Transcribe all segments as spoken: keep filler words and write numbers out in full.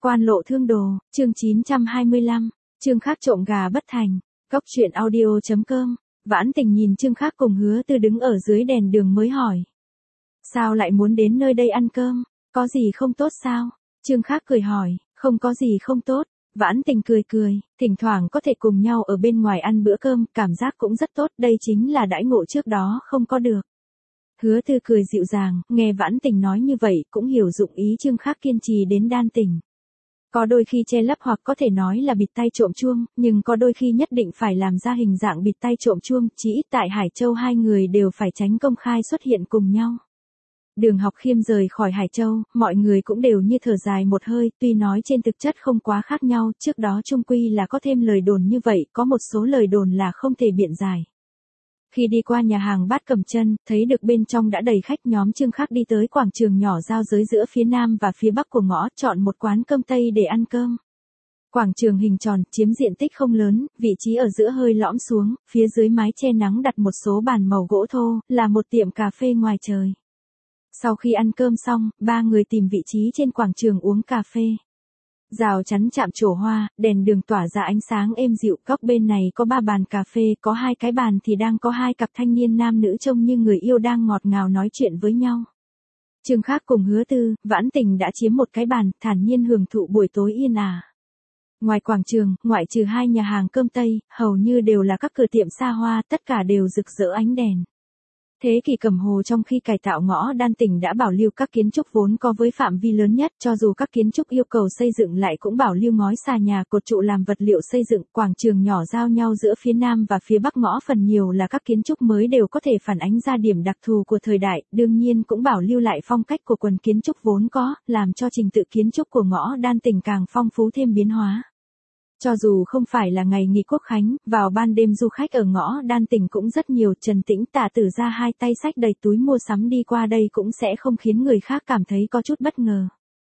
Quan lộ thương đồ, chương chín trăm hai mươi lăm, Trương Khắc trộm gà bất thành. Cốc truyện audio chấm com. Vãn Tình nhìn Trương Khắc cùng Hứa Tư đứng ở dưới đèn đường mới hỏi. Sao lại muốn đến nơi đây ăn cơm, có gì không tốt sao? Trương Khắc cười hỏi, không có gì không tốt. Vãn Tình cười cười, thỉnh thoảng có thể cùng nhau ở bên ngoài ăn bữa cơm, cảm giác cũng rất tốt, đây chính là đãi ngộ trước đó không có được. Hứa Tư cười dịu dàng, nghe Vãn Tình nói như vậy cũng hiểu dụng ý Trương Khắc kiên trì đến đan tình. Có đôi khi che lấp hoặc có thể nói là bịt tay trộm chuông, nhưng có đôi khi nhất định phải làm ra hình dạng bịt tay trộm chuông, chỉ ít tại Hải Châu hai người đều phải tránh công khai xuất hiện cùng nhau. Đường Học Khiêm rời khỏi Hải Châu, mọi người cũng đều như thở dài một hơi, tuy nói trên thực chất không quá khác nhau, trước đó chung quy là có thêm lời đồn như vậy, có một số lời đồn là không thể biện giải. Khi đi qua nhà hàng Bát Cẩm Chân, thấy được bên trong đã đầy khách, nhóm Trương Khắc đi tới quảng trường nhỏ giao giới giữa phía nam và phía bắc của ngõ, chọn một quán cơm Tây để ăn cơm. Quảng trường hình tròn, chiếm diện tích không lớn, vị trí ở giữa hơi lõm xuống, phía dưới mái che nắng đặt một số bàn màu gỗ thô, là một tiệm cà phê ngoài trời. Sau khi ăn cơm xong, ba người tìm vị trí trên quảng trường uống cà phê. Rào chắn chạm trổ hoa, đèn đường tỏa ra ánh sáng êm dịu, góc bên này có ba bàn cà phê, có hai cái bàn thì đang có hai cặp thanh niên nam nữ trông như người yêu đang ngọt ngào nói chuyện với nhau. Trương Khắc cùng Hứa Tư, Vãn Tình đã chiếm một cái bàn, thản nhiên hưởng thụ buổi tối yên ả. Ngoài quảng trường, ngoại trừ hai nhà hàng cơm Tây, hầu như đều là các cửa tiệm xa hoa, tất cả đều rực rỡ ánh đèn. Thế kỷ Cẩm Hồ trong khi cải tạo ngõ Đan Tỉnh đã bảo lưu các kiến trúc vốn có với phạm vi lớn nhất, cho dù các kiến trúc yêu cầu xây dựng lại cũng bảo lưu ngói xà nhà cột trụ làm vật liệu xây dựng. Quảng trường nhỏ giao nhau giữa phía nam và phía bắc ngõ phần nhiều là các kiến trúc mới đều có thể phản ánh ra điểm đặc thù của thời đại, đương nhiên cũng bảo lưu lại phong cách của quần kiến trúc vốn có, làm cho trình tự kiến trúc của ngõ Đan Tỉnh càng phong phú thêm biến hóa. Cho dù không phải là ngày nghỉ Quốc khánh, vào ban đêm du khách ở ngõ Đan Tỉnh cũng rất nhiều, Trần Tĩnh Tạ Tử ra hai tay xách đầy túi mua sắm đi qua đây cũng sẽ không khiến người khác cảm thấy có chút bất ngờ.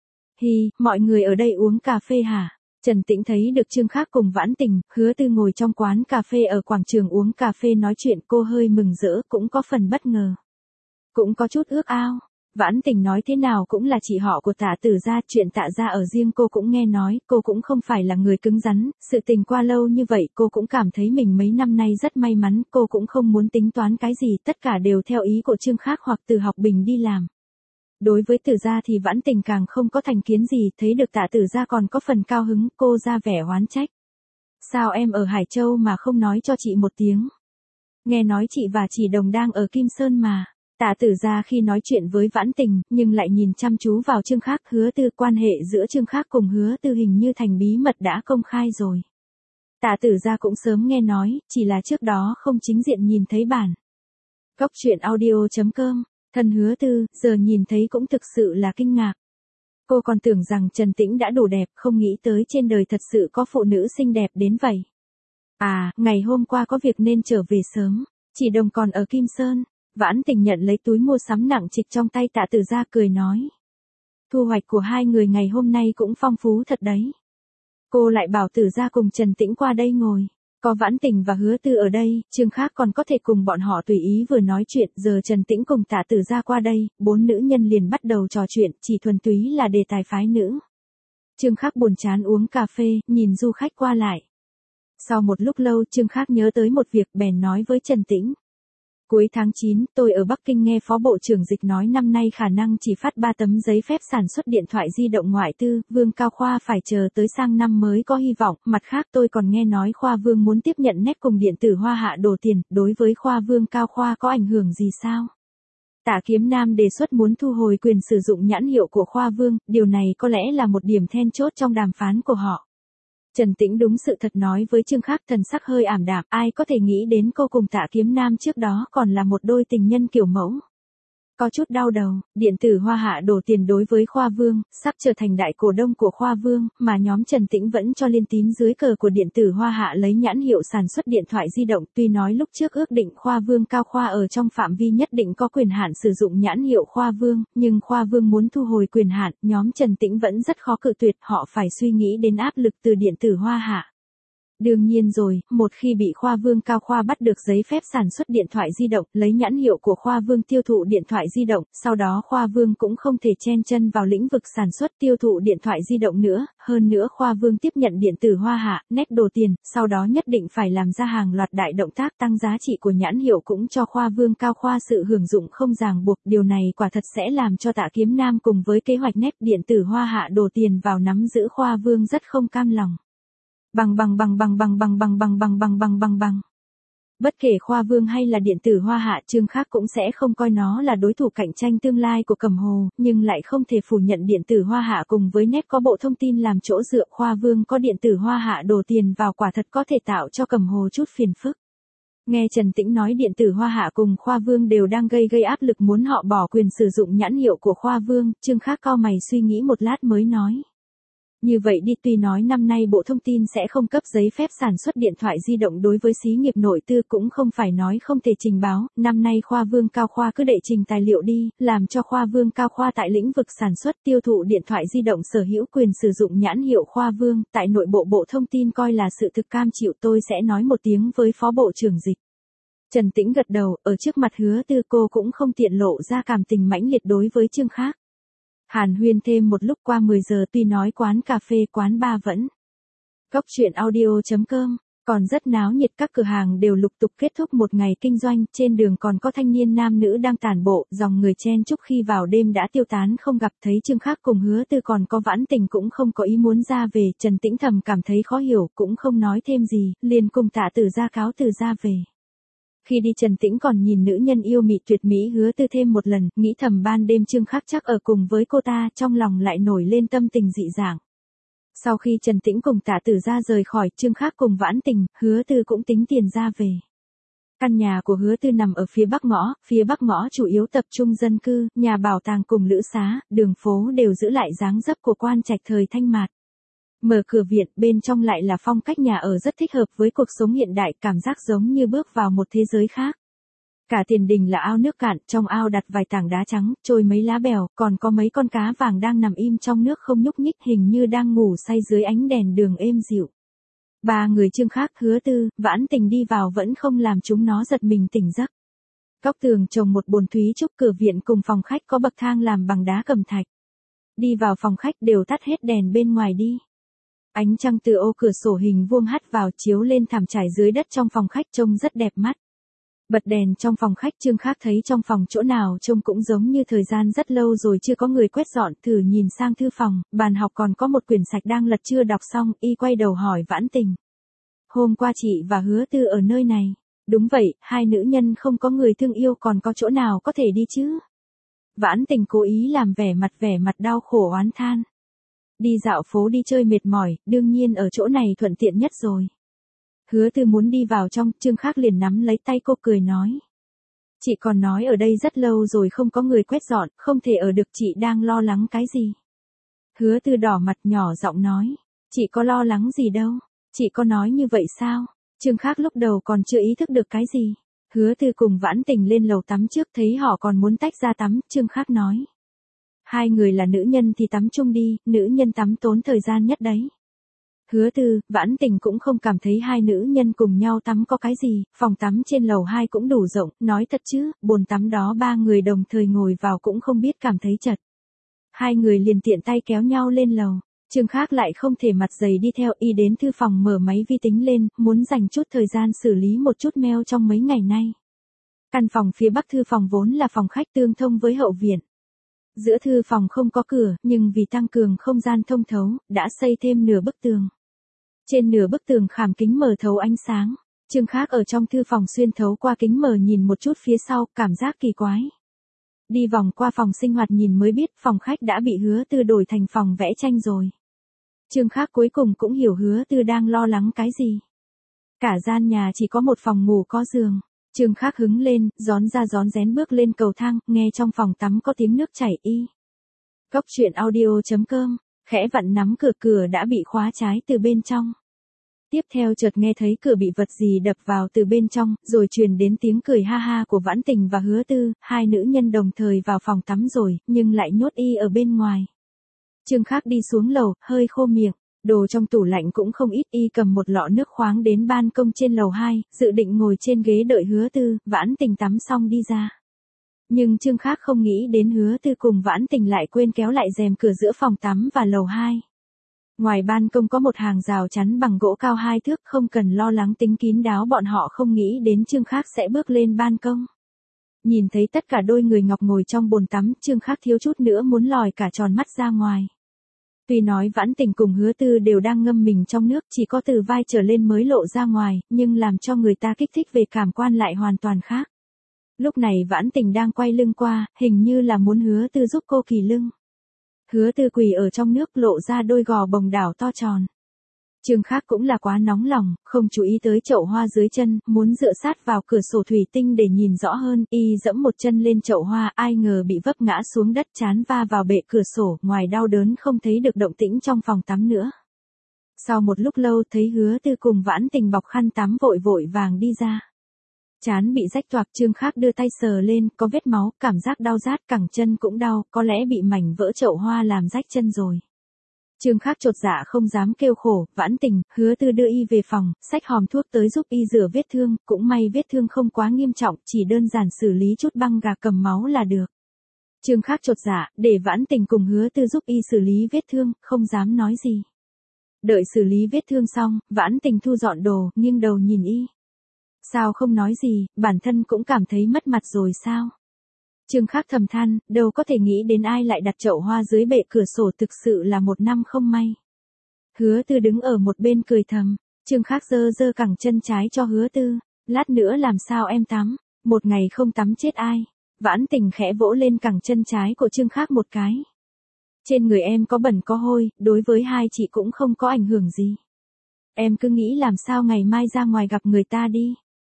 Hi, mọi người ở đây uống cà phê hả? Trần Tĩnh thấy được Trương Khắc cùng Vãn Tình, Hứa Tư ngồi trong quán cà phê ở quảng trường uống cà phê nói chuyện, cô hơi mừng rỡ, cũng có phần bất ngờ. Cũng có chút ước ao. Vãn Tình nói thế nào cũng là chị họ của Tạ Tử gia, chuyện Tạ gia ở riêng cô cũng nghe nói, cô cũng không phải là người cứng rắn, sự tình qua lâu như vậy cô cũng cảm thấy mình mấy năm nay rất may mắn, cô cũng không muốn tính toán cái gì, tất cả đều theo ý của Trương Khắc hoặc Từ Học Bình đi làm. Đối với Tử gia thì Vãn Tình càng không có thành kiến gì, thấy được Tạ Tử gia còn có phần cao hứng, cô ra vẻ oán trách. Sao em ở Hải Châu mà không nói cho chị một tiếng? Nghe nói chị và chị Đồng đang ở Kim Sơn mà. Tạ Tử gia khi nói chuyện với Vãn Tình, nhưng lại nhìn chăm chú vào Trương Khắc. Hứa Tư, quan hệ giữa Trương Khắc cùng Hứa Tư hình như thành bí mật đã công khai rồi. Tạ Tử gia cũng sớm nghe nói, chỉ là trước đó không chính diện nhìn thấy bản. Cốc truyện audio chấm com, thân Hứa Tư, giờ nhìn thấy cũng thực sự là kinh ngạc. Cô còn tưởng rằng Trần Tĩnh đã đủ đẹp, không nghĩ tới trên đời thật sự có phụ nữ xinh đẹp đến vậy. À, ngày hôm qua có việc nên trở về sớm, chị Đồng còn ở Kim Sơn. Vãn Tình nhận lấy túi mua sắm nặng trịch trong tay Tạ Tử gia cười nói. Thu hoạch của hai người ngày hôm nay cũng phong phú thật đấy. Cô lại bảo Tử gia cùng Trần Tĩnh qua đây ngồi. Có Vãn Tình và Hứa Tư ở đây, Trương Khắc còn có thể cùng bọn họ tùy ý vừa nói chuyện. Giờ Trần Tĩnh cùng Tạ Tử gia qua đây, bốn nữ nhân liền bắt đầu trò chuyện, chỉ thuần túy là đề tài phái nữ. Trương Khắc buồn chán uống cà phê, nhìn du khách qua lại. Sau một lúc lâu Trương Khắc nhớ tới một việc, bèn nói với Trần Tĩnh. Cuối tháng chín, tôi ở Bắc Kinh nghe Phó Bộ trưởng Dịch nói năm nay khả năng chỉ phát ba tấm giấy phép sản xuất điện thoại di động ngoại tư, Vương Cao Khoa phải chờ tới sang năm mới có hy vọng. Mặt khác tôi còn nghe nói Khoa Vương muốn tiếp nhận Nét cùng điện tử Hoa Hạ đổ tiền, đối với Khoa Vương Cao Khoa có ảnh hưởng gì sao? Tạ Kiếm Nam đề xuất muốn thu hồi quyền sử dụng nhãn hiệu của Khoa Vương, điều này có lẽ là một điểm then chốt trong đàm phán của họ. Trần Tĩnh đúng sự thật nói với Trương Khắc, thần sắc hơi ảm đạm, ai có thể nghĩ đến cô cùng Tạ Kiếm Nam trước đó còn là một đôi tình nhân kiểu mẫu. Có chút đau đầu, điện tử Hoa Hạ đổ tiền đối với Khoa Vương, sắp trở thành đại cổ đông của Khoa Vương, mà nhóm Trần Tĩnh vẫn cho liên tín dưới cờ của điện tử Hoa Hạ lấy nhãn hiệu sản xuất điện thoại di động, tuy nói lúc trước ước định Khoa Vương Cao Khoa ở trong phạm vi nhất định có quyền hạn sử dụng nhãn hiệu Khoa Vương, nhưng Khoa Vương muốn thu hồi quyền hạn, nhóm Trần Tĩnh vẫn rất khó cự tuyệt, họ phải suy nghĩ đến áp lực từ điện tử Hoa Hạ. Đương nhiên rồi, một khi bị Khoa Vương Cao Khoa bắt được giấy phép sản xuất điện thoại di động, lấy nhãn hiệu của Khoa Vương tiêu thụ điện thoại di động, sau đó Khoa Vương cũng không thể chen chân vào lĩnh vực sản xuất tiêu thụ điện thoại di động nữa, hơn nữa Khoa Vương tiếp nhận điện tử Hoa Hạ, nét đồ tiền, sau đó nhất định phải làm ra hàng loạt đại động tác tăng giá trị của nhãn hiệu cũng cho Khoa Vương Cao Khoa sự hưởng dụng không ràng buộc, điều này quả thật sẽ làm cho Tạ Kiếm Nam cùng với kế hoạch nét điện tử Hoa Hạ đổ tiền vào nắm giữ Khoa Vương rất không cam lòng. Bằng bằng bằng bằng bằng bằng bằng bằng bằng bằng bằng bằng bằng. Bất kể Khoa Vương hay là điện tử Hoa Hạ, Trương Khác cũng sẽ không coi nó là đối thủ cạnh tranh tương lai của Cẩm Hồ, nhưng lại không thể phủ nhận điện tử Hoa Hạ cùng với nét có bộ thông tin làm chỗ dựa, Khoa Vương có điện tử Hoa Hạ đổ tiền vào quả thật có thể tạo cho Cẩm Hồ chút phiền phức. Nghe Trần Tĩnh nói điện tử Hoa Hạ cùng Khoa Vương đều đang gây gây áp lực muốn họ bỏ quyền sử dụng nhãn hiệu của Khoa Vương, Trương Khác cau mày suy nghĩ một lát mới nói. Như vậy đi, tuy nói năm nay Bộ Thông tin sẽ không cấp giấy phép sản xuất điện thoại di động đối với xí nghiệp nội tư, cũng không phải nói không thể trình báo, năm nay Khoa Vương Cao Khoa cứ đệ trình tài liệu đi, làm cho Khoa Vương Cao Khoa tại lĩnh vực sản xuất tiêu thụ điện thoại di động sở hữu quyền sử dụng nhãn hiệu Khoa Vương, tại nội bộ Bộ Thông tin coi là sự thực cam chịu, tôi sẽ nói một tiếng với Phó Bộ trưởng Dịch. Trần Tĩnh gật đầu, ở trước mặt Hứa Tư cô cũng không tiện lộ ra cảm tình mãnh liệt đối với Trương Khác. Hàn huyên thêm một lúc qua mười giờ, tuy nói quán cà phê quán bar vẫn cốc truyện audio chấm com còn rất náo nhiệt, các cửa hàng đều lục tục kết thúc một ngày kinh doanh, trên đường còn có thanh niên nam nữ đang tản bộ, dòng người chen chúc khi vào đêm đã tiêu tán không gặp, thấy Trương Khác cùng Hứa Tư còn có Vãn Tình cũng không có ý muốn ra về, Trần Tĩnh thầm cảm thấy khó hiểu, cũng không nói thêm gì, liền cùng Tạ Tử ra cáo từ ra về. Khi đi Trần Tĩnh còn nhìn nữ nhân yêu mị tuyệt mỹ Hứa Tư thêm một lần, nghĩ thầm ban đêm Trương Khác chắc ở cùng với cô ta, trong lòng lại nổi lên tâm tình dị dạng. Sau khi Trần Tĩnh cùng Tạ Tử ra rời khỏi, Trương Khác cùng Vãn Tình, Hứa Tư cũng tính tiền ra về. Căn nhà của Hứa Tư nằm ở phía bắc ngõ, phía bắc ngõ chủ yếu tập trung dân cư, nhà bảo tàng cùng lữ xá, đường phố đều giữ lại dáng dấp của quan trạch thời Thanh Mạt. Mở cửa viện, bên trong lại là phong cách nhà ở rất thích hợp với cuộc sống hiện đại, cảm giác giống như bước vào một thế giới khác. Cả tiền đình là ao nước cạn, trong ao đặt vài tảng đá trắng, trôi mấy lá bèo, còn có mấy con cá vàng đang nằm im trong nước không nhúc nhích, hình như đang ngủ say dưới ánh đèn đường êm dịu. Ba người Trương Khác, Hứa Tư, Vãn Tình đi vào vẫn không làm chúng nó giật mình tỉnh giấc. Góc tường trồng một bồn thúy trúc, cửa viện cùng phòng khách có bậc thang làm bằng đá cẩm thạch. Đi vào phòng khách đều tắt hết đèn bên ngoài đi. Ánh trăng từ ô cửa sổ hình vuông hắt vào chiếu lên thảm trải dưới đất trong phòng khách trông rất đẹp mắt. Bật đèn trong phòng khách, Trương Khác thấy trong phòng chỗ nào trông cũng giống như thời gian rất lâu rồi chưa có người quét dọn, thử nhìn sang thư phòng, bàn học còn có một quyển sạch đang lật chưa đọc xong, y quay đầu hỏi Vãn Tình. Hôm qua chị và Hứa Tư ở nơi này. Đúng vậy, hai nữ nhân không có người thương yêu còn có chỗ nào có thể đi chứ? Vãn Tình cố ý làm vẻ mặt vẻ mặt đau khổ oán than. Đi dạo phố đi chơi mệt mỏi, đương nhiên ở chỗ này thuận tiện nhất rồi. Hứa Tư muốn đi vào trong, Trương Khác liền nắm lấy tay cô cười nói. Chị còn nói ở đây rất lâu rồi không có người quét dọn, không thể ở được, chị đang lo lắng cái gì? Hứa Tư đỏ mặt nhỏ giọng nói. Chị có lo lắng gì đâu, chị có nói như vậy sao? Trương Khác lúc đầu còn chưa ý thức được cái gì. Hứa Tư cùng Vãn Tình lên lầu tắm trước, thấy họ còn muốn tách ra tắm, Trương Khác nói. Hai người là nữ nhân thì tắm chung đi, nữ nhân tắm tốn thời gian nhất đấy. Hứa Tư, Vãn Tình cũng không cảm thấy hai nữ nhân cùng nhau tắm có cái gì, phòng tắm trên lầu hai cũng đủ rộng, nói thật chứ, bồn tắm đó ba người đồng thời ngồi vào cũng không biết cảm thấy chật. Hai người liền tiện tay kéo nhau lên lầu, Trương Khác lại không thể mặt dày đi theo, y đến thư phòng mở máy vi tính lên, muốn dành chút thời gian xử lý một chút mail trong mấy ngày nay. Căn phòng phía bắc thư phòng vốn là phòng khách tương thông với hậu viện. Giữa thư phòng không có cửa, nhưng vì tăng cường không gian thông thấu, đã xây thêm nửa bức tường. Trên nửa bức tường khảm kính mờ thấu ánh sáng. Trương Khác ở trong thư phòng xuyên thấu qua kính mờ nhìn một chút phía sau, cảm giác kỳ quái. Đi vòng qua phòng sinh hoạt nhìn mới biết phòng khách đã bị Hứa Tư đổi thành phòng vẽ tranh rồi. Trương Khác cuối cùng cũng hiểu Hứa Tư đang lo lắng cái gì. Cả gian nhà chỉ có một phòng ngủ có giường. Trương Khác hứng lên, rón ra rón rén bước lên cầu thang, nghe trong phòng tắm có tiếng nước chảy y. Cốc truyện audio chấm com, khẽ vặn nắm cửa, cửa đã bị khóa trái từ bên trong. Tiếp theo chợt nghe thấy cửa bị vật gì đập vào từ bên trong, rồi truyền đến tiếng cười ha ha của Vãn Tình và Hứa Tư, hai nữ nhân đồng thời vào phòng tắm rồi, nhưng lại nhốt y ở bên ngoài. Trương Khác đi xuống lầu, hơi khô miệng, Đồ trong tủ lạnh cũng không ít, y cầm một lọ nước khoáng đến ban công trên lầu hai, dự định ngồi trên ghế đợi Hứa Tư, Vãn Tình tắm xong đi ra. Nhưng Trương Khác không nghĩ đến Hứa Tư cùng Vãn Tình lại quên kéo lại rèm cửa giữa phòng tắm và lầu hai. Ngoài ban công có một hàng rào chắn bằng gỗ cao hai thước, không cần lo lắng tính kín đáo, bọn họ không nghĩ đến Trương Khác sẽ bước lên ban công. Nhìn thấy tất cả đôi người ngọc ngồi trong bồn tắm, Trương Khác thiếu chút nữa muốn lòi cả tròn mắt ra ngoài. Tuy nói Vãn Tình cùng Hứa Tư đều đang ngâm mình trong nước, chỉ có từ vai trở lên mới lộ ra ngoài, nhưng làm cho người ta kích thích về cảm quan lại hoàn toàn khác. Lúc này Vãn Tình đang quay lưng qua, hình như là muốn Hứa Tư giúp cô kỳ lưng. Hứa Tư quỳ ở trong nước lộ ra đôi gò bồng đảo to tròn. Trương Khác cũng là quá nóng lòng, không chú ý tới chậu hoa dưới chân, muốn dựa sát vào cửa sổ thủy tinh để nhìn rõ hơn, y dẫm một chân lên chậu hoa, ai ngờ bị vấp ngã xuống đất, trán va vào bệ cửa sổ, ngoài đau đớn không thấy được động tĩnh trong phòng tắm nữa. Sau một lúc lâu thấy Hứa Tư cùng Vãn Tình bọc khăn tắm vội vội vàng đi ra. Trán bị rách toạc, Trương Khác đưa tay sờ lên, có vết máu, cảm giác đau rát, cẳng chân cũng đau, có lẽ bị mảnh vỡ chậu hoa làm rách chân rồi. Trương Khác chột dạ không dám kêu khổ, Vãn Tình, Hứa Tư đưa y về phòng, xách hòm thuốc tới giúp y rửa vết thương, cũng may vết thương không quá nghiêm trọng, chỉ đơn giản xử lý chút băng gạc cầm máu là được. Trương Khác chột dạ, để Vãn Tình cùng Hứa Tư giúp y xử lý vết thương, không dám nói gì. Đợi xử lý vết thương xong, Vãn Tình thu dọn đồ, nghiêng đầu nhìn y. Sao không nói gì, bản thân cũng cảm thấy mất mặt rồi sao? Trương Khác thầm than, đâu có thể nghĩ đến ai lại đặt chậu hoa dưới bệ cửa sổ, thực sự là một năm không may. Hứa Tư đứng ở một bên cười thầm, Trương Khác giơ giơ cẳng chân trái cho Hứa Tư, lát nữa làm sao em tắm, một ngày không tắm chết ai. Vãn Tình khẽ vỗ lên cẳng chân trái của Trương Khác một cái. Trên người em có bẩn có hôi, đối với hai chị cũng không có ảnh hưởng gì. Em cứ nghĩ làm sao ngày mai ra ngoài gặp người ta đi.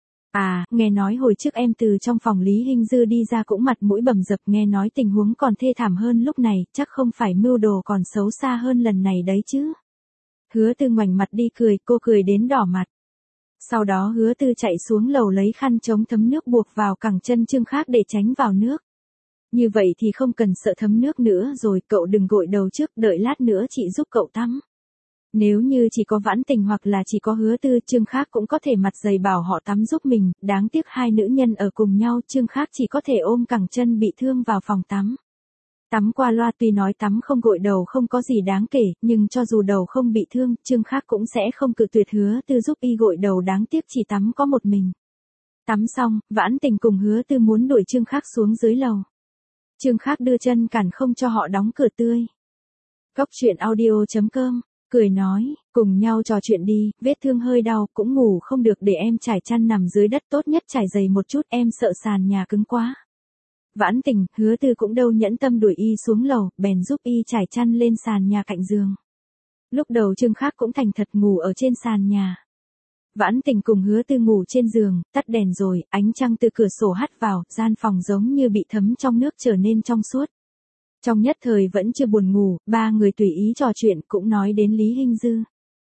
À, nghe nói hồi trước em từ trong phòng Lý Hinh Dư đi ra cũng mặt mũi bầm dập, nghe nói tình huống còn thê thảm hơn lúc này, chắc không phải mưu đồ còn xấu xa hơn lần này đấy chứ. Hứa Tư ngoảnh mặt đi cười, cô cười đến đỏ mặt. Sau đó Hứa Tư chạy xuống lầu lấy khăn chống thấm nước buộc vào cẳng chân Trương Khác để tránh vào nước. Như vậy thì không cần sợ thấm nước nữa rồi, cậu đừng gội đầu trước, đợi lát nữa chị giúp cậu tắm. Nếu như chỉ có Vãn Tình hoặc là chỉ có Hứa Tư, Trương Khác cũng có thể mặt dày bảo họ tắm giúp mình, đáng tiếc hai nữ nhân ở cùng nhau, Trương Khác chỉ có thể ôm cẳng chân bị thương vào phòng tắm. Tắm qua loa, tuy nói tắm không gội đầu không có gì đáng kể, nhưng cho dù đầu không bị thương, Trương Khác cũng sẽ không cự tuyệt Hứa Tư giúp y gội đầu, đáng tiếc chỉ tắm có một mình. Tắm xong, Vãn Tình cùng Hứa Tư muốn đuổi Trương Khác xuống dưới lầu. Trương Khác đưa chân cản không cho họ đóng cửa tươi. Cốc truyện audio chấm com cười nói, cùng nhau trò chuyện đi, vết thương hơi đau, cũng ngủ không được, để em trải chăn nằm dưới đất, tốt nhất trải dày một chút, em sợ sàn nhà cứng quá. Vãn Tình, Hứa Tư cũng đâu nhẫn tâm đuổi y xuống lầu, bèn giúp y trải chăn lên sàn nhà cạnh giường. Lúc đầu Trương Khác cũng thành thật ngủ ở trên sàn nhà. Vãn Tình cùng Hứa Tư ngủ trên giường, tắt đèn rồi, ánh trăng từ cửa sổ hắt vào, gian phòng giống như bị thấm trong nước trở nên trong suốt. Trong nhất thời vẫn chưa buồn ngủ, ba người tùy ý trò chuyện, cũng nói đến Lý Hinh Dư.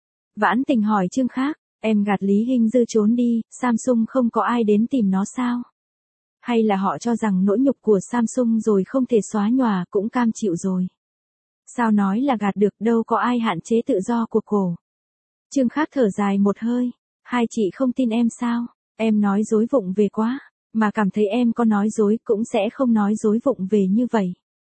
Vãn Tình hỏi Trương Khác, em gạt Lý Hinh Dư trốn đi, Samsung không có ai đến tìm nó sao? Hay là họ cho rằng nỗi nhục của Samsung rồi không thể xóa nhòa, cũng cam chịu rồi? Sao nói là gạt được, đâu có ai hạn chế tự do của cổ. Trương Khác thở dài một hơi, hai chị không tin em sao? Em nói dối vụng về quá, mà cảm thấy em có nói dối cũng sẽ không nói dối vụng về như vậy.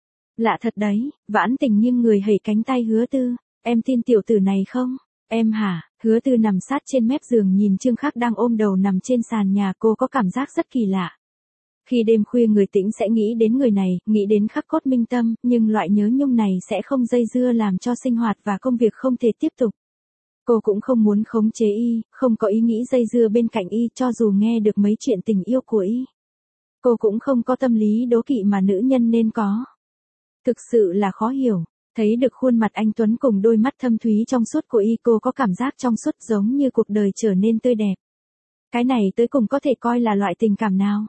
Lạ thật đấy, Vãn Tình nghiêng người hẩy cánh tay Hứa Tư, em tin tiểu tử này không? Em hả? Hứa Tư nằm sát trên mép giường nhìn Trương Khác đang ôm đầu nằm trên sàn nhà, cô có cảm giác rất kỳ lạ. Khi đêm khuya người tĩnh sẽ nghĩ đến người này, nghĩ đến khắc cốt minh tâm, nhưng loại nhớ nhung này sẽ không dây dưa làm cho sinh hoạt và công việc không thể tiếp tục. Cô cũng không muốn khống chế y, không có ý nghĩ dây dưa bên cạnh y, cho dù nghe được mấy chuyện tình yêu của y. Cô cũng không có tâm lý đố kỵ mà nữ nhân nên có. Thực sự là khó hiểu, thấy được khuôn mặt anh Tuấn cùng đôi mắt thâm thúy trong suốt của y, cô có cảm giác trong suốt giống như cuộc đời trở nên tươi đẹp. Cái này tới cùng có thể coi là loại tình cảm nào?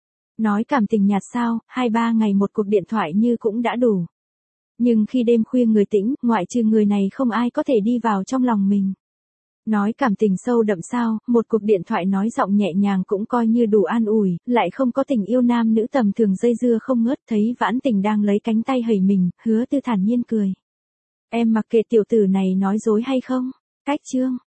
Nói cảm tình nhạt sao, hai ba ngày một cuộc điện thoại như cũng đã đủ. Nhưng khi đêm khuya người tĩnh, ngoại trừ người này không ai có thể đi vào trong lòng mình. Nói cảm tình sâu đậm sao, một cuộc điện thoại nói giọng nhẹ nhàng cũng coi như đủ an ủi, lại không có tình yêu nam nữ tầm thường dây dưa không ngớt. Thấy Vãn Tình đang lấy cánh tay hẩy mình, Hứa Tư thản nhiên cười. Em mặc kệ tiểu tử này nói dối hay không. Cách chương.